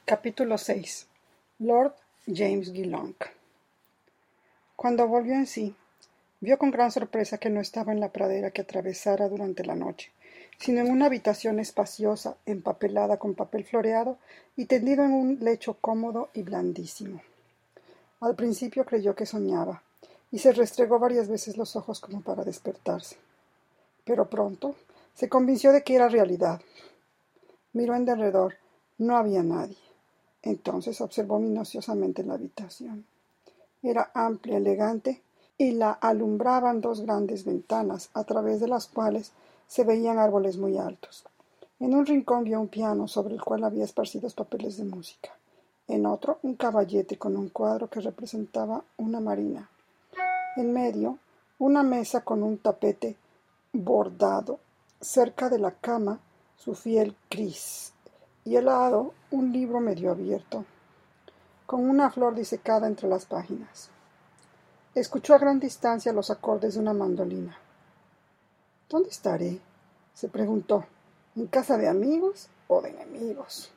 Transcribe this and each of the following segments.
Capítulo 6. Lord James Geelong. Cuando volvió en sí, vio con gran sorpresa que no estaba en la pradera que atravesara durante la noche, sino en una habitación espaciosa, empapelada con papel floreado y tendido en un lecho cómodo y blandísimo. Al principio creyó que soñaba, y se restregó varias veces los ojos como para despertarse. Pero pronto se convenció de que era realidad. Miró en derredor. No había nadie. Entonces observó minuciosamente la habitación. Era amplia, elegante, y la alumbraban dos grandes ventanas, a través de las cuales se veían árboles muy altos. En un rincón vio un piano sobre el cual había esparcidos papeles de música. En otro, un caballete con un cuadro que representaba una marina. En medio, una mesa con un tapete bordado. Cerca de la cama, su fiel Cris, y al lado, un libro medio abierto, con una flor disecada entre las páginas. Escuchó a gran distancia los acordes de una mandolina. ¿Dónde estaré?, se preguntó. ¿En casa de amigos o de enemigos?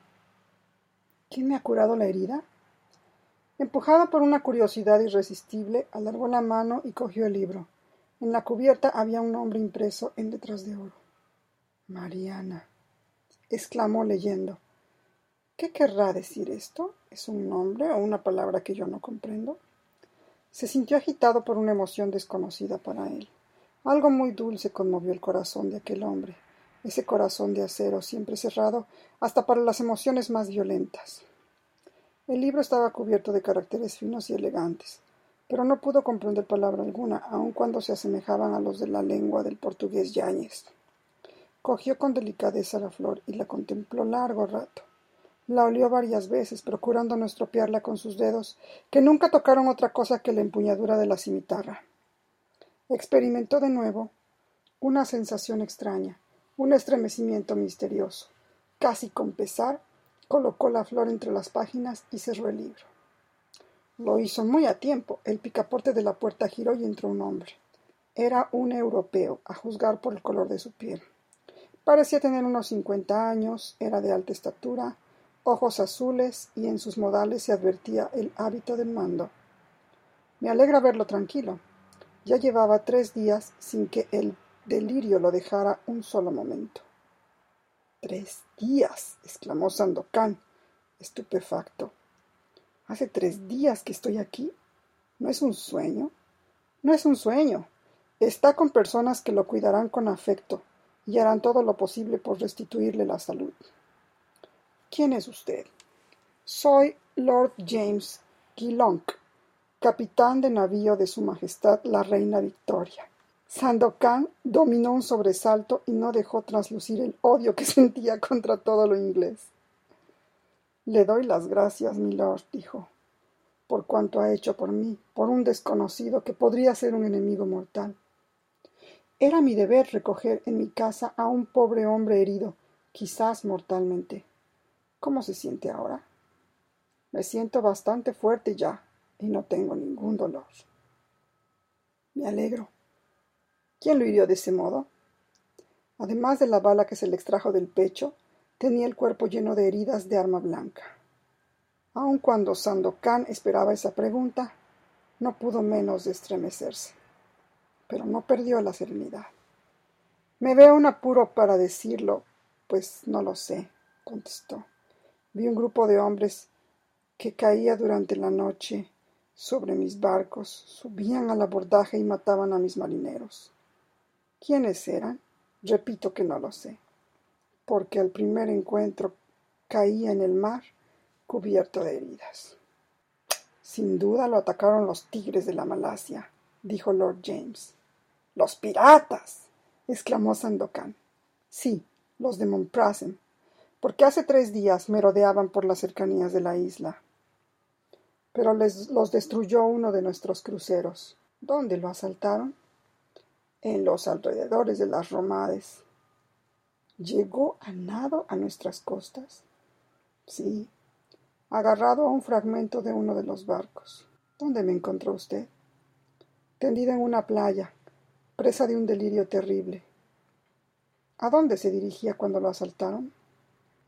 ¿Quién me ha curado la herida? Empujada por una curiosidad irresistible, alargó la mano y cogió el libro. En la cubierta había un nombre impreso en letras de oro. Mariana, exclamó leyendo. ¿Qué querrá decir esto? ¿Es un nombre o una palabra que yo no comprendo? Se sintió agitado por una emoción desconocida para él. Algo muy dulce conmovió el corazón de aquel hombre, ese corazón de acero siempre cerrado hasta para las emociones más violentas. El libro estaba cubierto de caracteres finos y elegantes, pero no pudo comprender palabra alguna, aun cuando se asemejaban a los de la lengua del portugués Yáñez. Cogió con delicadeza la flor y la contempló largo rato. La olió varias veces, procurando no estropearla con sus dedos, que nunca tocaron otra cosa que la empuñadura de la cimitarra. Experimentó de nuevo una sensación extraña, un estremecimiento misterioso. Casi con pesar, colocó la flor entre las páginas y cerró el libro. Lo hizo muy a tiempo. El picaporte de la puerta giró y entró un hombre. Era un europeo, a juzgar por el color de su piel. Parecía tener unos 50 años, era de alta estatura, ojos azules, y en sus modales se advertía el hábito del mando. Me alegra verlo tranquilo. Ya llevaba 3 días sin que el delirio lo dejara un solo momento. 3 días, exclamó Sandokan, estupefacto. ¿Hace 3 días que estoy aquí? ¿No es un sueño? No es un sueño. Está con personas que lo cuidarán con afecto y harán todo lo posible por restituirle la salud. ¿Quién es usted? Soy Lord James Geelong, capitán de navío de Su Majestad la Reina Victoria. Sandokan dominó un sobresalto y no dejó traslucir el odio que sentía contra todo lo inglés. Le doy las gracias, milord, dijo, por cuanto ha hecho por mí, por un desconocido que podría ser un enemigo mortal. Era mi deber recoger en mi casa a un pobre hombre herido, quizás mortalmente. ¿Cómo se siente ahora? Me siento bastante fuerte ya, y no tengo ningún dolor. Me alegro. ¿Quién lo hirió de ese modo? Además de la bala que se le extrajo del pecho, tenía el cuerpo lleno de heridas de arma blanca. Aun cuando Sandokan esperaba esa pregunta, no pudo menos de estremecerse. Pero no perdió la serenidad. Me veo en apuro para decirlo, pues no lo sé, contestó. Vi un grupo de hombres que caía durante la noche sobre mis barcos, subían al abordaje y mataban a mis marineros. ¿Quiénes eran? Repito que no lo sé, porque al primer encuentro caía en el mar cubierto de heridas. Sin duda lo atacaron los tigres de la Malasia, dijo Lord James. ¡Los piratas!, exclamó Sandokan. Sí, los de Montprasem, porque hace 3 días merodeaban por las cercanías de la isla. Pero los destruyó uno de nuestros cruceros. ¿Dónde lo asaltaron? En los alrededores de las Romades. ¿Llegó a nado a nuestras costas? Sí, agarrado a un fragmento de uno de los barcos. ¿Dónde me encontró usted? Tendida en una playa, presa de un delirio terrible. ¿A dónde se dirigía cuando lo asaltaron?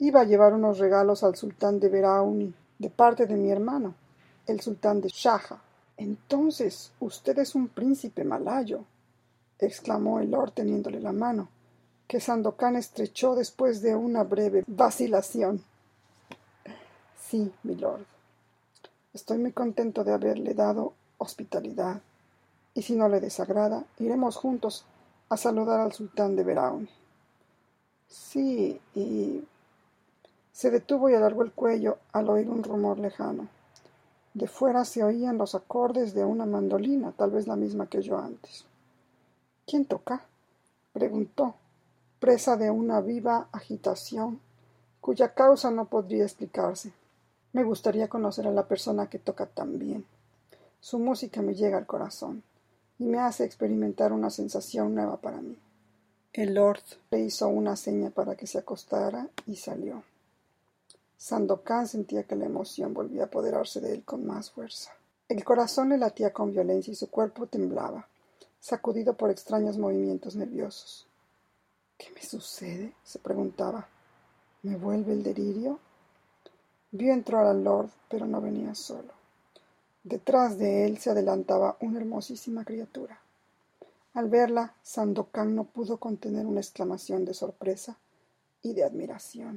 Iba a llevar unos regalos al sultán de Berauni, de parte de mi hermano, el sultán de Shaja. Entonces, usted es un príncipe malayo, exclamó el lord teniéndole la mano, que Sandokan estrechó después de una breve vacilación. Sí, milord. Estoy muy contento de haberle dado hospitalidad, y si no le desagrada, iremos juntos a saludar al sultán de Berauni. Sí, y... Se detuvo y alargó el cuello al oír un rumor lejano. De fuera se oían los acordes de una mandolina, tal vez la misma que oyó antes. ¿Quién toca?, preguntó, presa de una viva agitación, cuya causa no podría explicarse. Me gustaría conocer a la persona que toca tan bien. Su música me llega al corazón y me hace experimentar una sensación nueva para mí. El lord le hizo una seña para que se acostara y salió. Sandokan sentía que la emoción volvía a apoderarse de él con más fuerza. El corazón le latía con violencia y su cuerpo temblaba, sacudido por extraños movimientos nerviosos. ¿Qué me sucede?, se preguntaba. ¿Me vuelve el delirio? Vio entrar al lord, pero no venía solo. Detrás de él se adelantaba una hermosísima criatura. Al verla, Sandokan no pudo contener una exclamación de sorpresa y de admiración.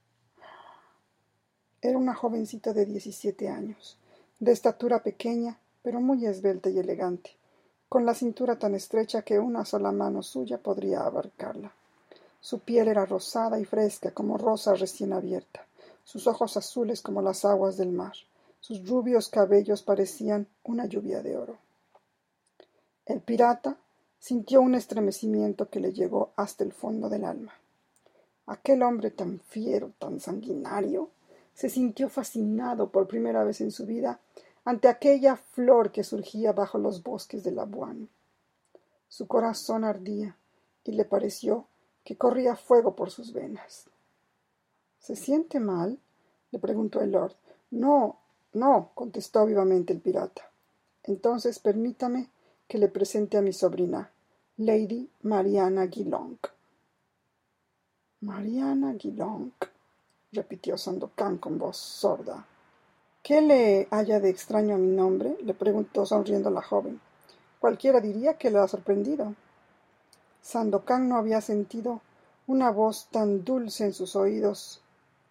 Era una jovencita de 17 años, de estatura pequeña, pero muy esbelta y elegante, con la cintura tan estrecha que una sola mano suya podría abarcarla. Su piel era rosada y fresca como rosa recién abierta, sus ojos azules como las aguas del mar, sus rubios cabellos parecían una lluvia de oro. El pirata sintió un estremecimiento que le llegó hasta el fondo del alma. Aquel hombre tan fiero, tan sanguinario, se sintió fascinado por primera vez en su vida ante aquella flor que surgía bajo los bosques de Labuan. Su corazón ardía y le pareció que corría fuego por sus venas. ¿Se siente mal?, le preguntó el lord. No, no, contestó vivamente el pirata. Entonces permítame que le presente a mi sobrina, Lady Mariana Guilonc. Mariana Guilonc, repitió Sandokan con voz sorda. ¿Qué le haya de extraño a mi nombre?, le preguntó sonriendo la joven. Cualquiera diría que le ha sorprendido. Sandokan no había sentido una voz tan dulce en sus oídos.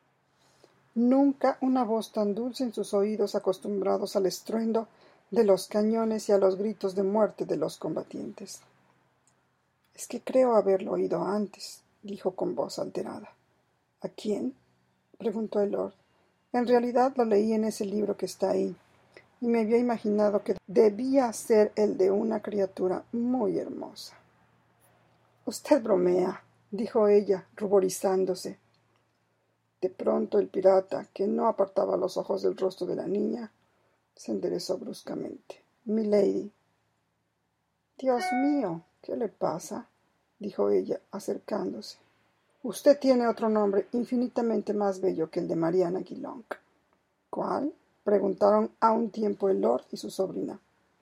Nunca una voz tan dulce en sus oídos acostumbrados al estruendo de los cañones y a los gritos de muerte de los combatientes. Es que creo haberlo oído antes, dijo con voz alterada. ¿A quién?, preguntó el lord. En realidad lo leí en ese libro que está ahí, y me había imaginado que debía ser el de una criatura muy hermosa. Usted bromea, dijo ella, ruborizándose. De pronto el pirata, que no apartaba los ojos del rostro de la niña, se enderezó bruscamente. Milady. Dios mío, ¿qué le pasa?, dijo ella, acercándose. Usted tiene otro nombre infinitamente más bello que el de Mariana Guilonc. ¿Cuál?, preguntaron a un tiempo el lord y su sobrina.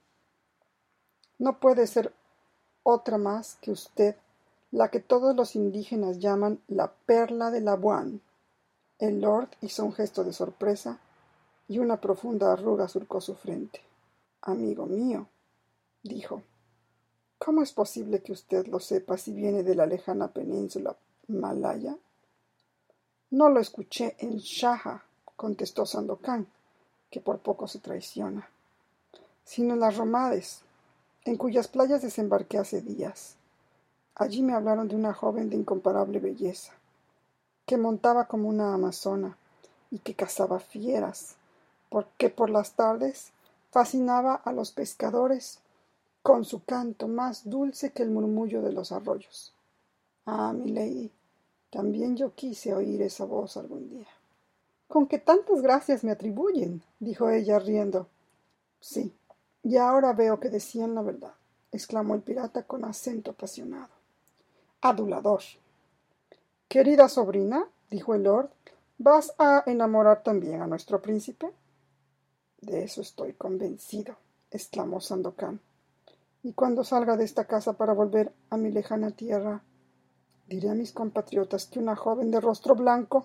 No puede ser otra más que usted, la que todos los indígenas llaman la perla de Labuan. El lord hizo un gesto de sorpresa y una profunda arruga surcó su frente. Amigo mío, dijo, ¿cómo es posible que usted lo sepa si viene de la lejana península malaya? No lo escuché en Shaja, contestó Sandokan, que por poco se traiciona, sino en las Romades, en cuyas playas desembarqué hace días. Allí me hablaron de una joven de incomparable belleza, que montaba como una amazona y que cazaba fieras, porque por las tardes fascinaba a los pescadores con su canto más dulce que el murmullo de los arroyos. Ah, milady, también yo quise oír esa voz algún día. —¿Con qué tantas gracias me atribuyen? —dijo ella riendo. —Sí, y ahora veo que decían la verdad —exclamó el pirata con acento apasionado. —Adulador. —Querida sobrina —dijo el lord—, ¿vas a enamorar también a nuestro príncipe? —De eso estoy convencido —exclamó Sandokan—. Y cuando salga de esta casa para volver a mi lejana tierra, diré a mis compatriotas que una joven de rostro blanco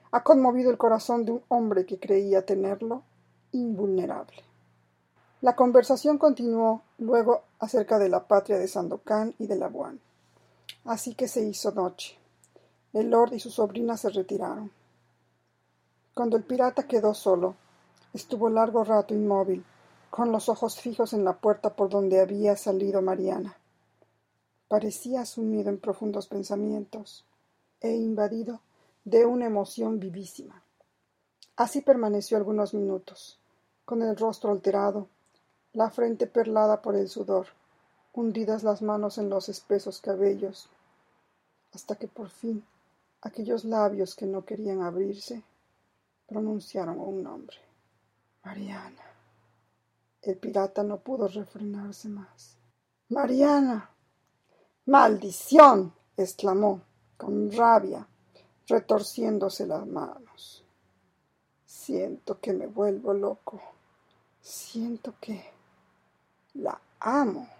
Ha conmovido el corazón de un hombre que creía tenerlo invulnerable. La conversación continuó luego acerca de la patria de Sandokan y de Labuan. Así que se hizo noche. El lord y su sobrina se retiraron. Cuando el pirata quedó solo, estuvo largo rato inmóvil, con los ojos fijos en la puerta por donde había salido Mariana. Parecía sumido en profundos pensamientos e invadido de una emoción vivísima. Así permaneció algunos minutos, con el rostro alterado, la frente perlada por el sudor, hundidas las manos en los espesos cabellos, hasta que por fin aquellos labios que no querían abrirse pronunciaron un nombre. Mariana. El pirata no pudo refrenarse más. ¡Mariana! ¡Maldición! Exclamó, con rabia, retorciéndose las manos. Siento que me vuelvo loco. Siento que la amo.